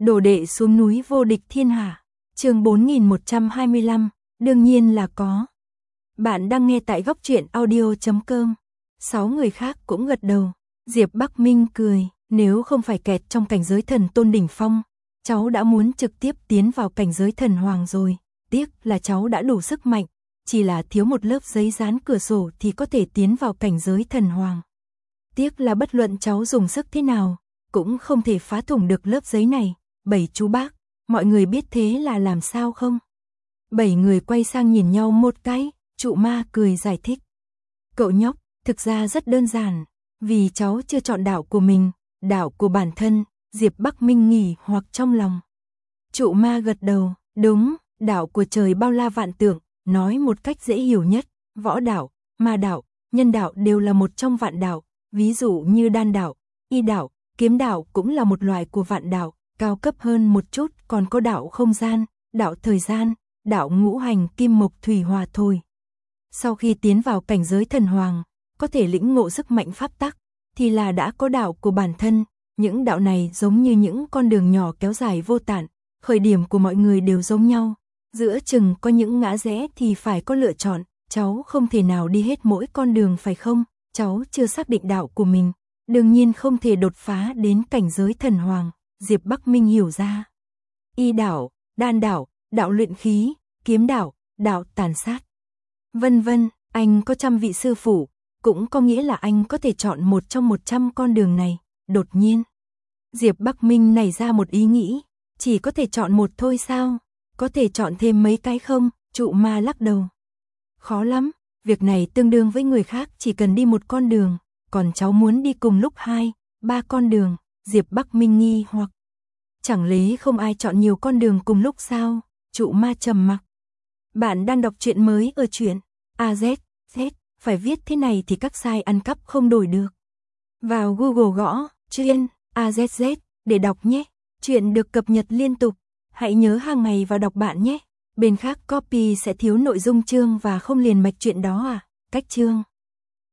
Đồ đệ xuống núi vô địch thiên hạ. Chương 4125, đương nhiên là có. Bạn đang nghe tại góc truyện audio.com. 6 người khác cũng gật đầu. Diệp Bắc Minh cười, nếu không phải kẹt trong cảnh giới thần tôn đỉnh phong, cháu đã muốn trực tiếp tiến vào cảnh giới thần hoàng rồi. Tiếc là cháu đã đủ sức mạnh, chỉ là thiếu một lớp giấy dán cửa sổ thì có thể tiến vào cảnh giới thần hoàng. Tiếc là bất luận cháu dùng sức thế nào, cũng không thể phá thủng được lớp giấy này. 7 chú bác, mọi người biết thế là làm sao không? 7 người quay sang nhìn nhau một cái, Trụ Ma cười giải thích. Cậu nhóc, thực ra rất đơn giản, vì cháu chưa chọn đạo của mình, đạo của bản thân. Diệp Bắc Minh nghỉ hoặc trong lòng. Trụ Ma gật đầu, đúng, đạo của trời bao la vạn tượng, nói một cách dễ hiểu nhất, võ đạo, ma đạo, nhân đạo đều là một trong vạn đạo, ví dụ như đan đạo, y đạo, kiếm đạo cũng là một loại của vạn đạo, cao cấp hơn một chút còn có đạo không gian, đạo thời gian, đạo ngũ hành kim mộc thủy hỏa thổ. Sau khi tiến vào cảnh giới thần hoàng, có thể lĩnh ngộ sức mạnh pháp tắc, thì là đã có đạo của bản thân. Những đạo này giống như những con đường nhỏ kéo dài vô tận, khởi điểm của mọi người đều giống nhau, giữa chừng có những ngã rẽ thì phải có lựa chọn, cháu không thể nào đi hết mỗi con đường phải không? Cháu chưa xác định đạo của mình, đương nhiên không thể đột phá đến cảnh giới thần hoàng. Diệp Bắc Minh hiểu ra. Y đạo, đan đạo, đạo luyện khí, kiếm đạo, đạo tàn sát, vân vân, anh có 100 vị sư phụ, cũng có nghĩa là anh có thể chọn một trong 100 con đường này. Đột nhiên, Diệp Bắc Minh nảy ra một ý nghĩ, chỉ có thể chọn một thôi sao? Có thể chọn thêm mấy cái không? Trụ Ma lắc đầu. Khó lắm, việc này tương đương với người khác chỉ cần đi một con đường, còn cháu muốn đi cùng lúc 2, 3 con đường. Diệp Bắc Minh nghi hoặc. Chẳng lẽ không ai chọn nhiều con đường cùng lúc sao? Trụ Ma trầm mặc. Bạn đang đọc truyện mới ở truyện AZ, phải viết thế này thì các site ăn cắp không đổi được. Vào Google gõ truyện AZZ để đọc nhé. Truyện được cập nhật liên tục, hãy nhớ hàng ngày vào đọc bạn nhé. Bên khác copy sẽ thiếu nội dung chương và không liền mạch truyện đó à? Cách chương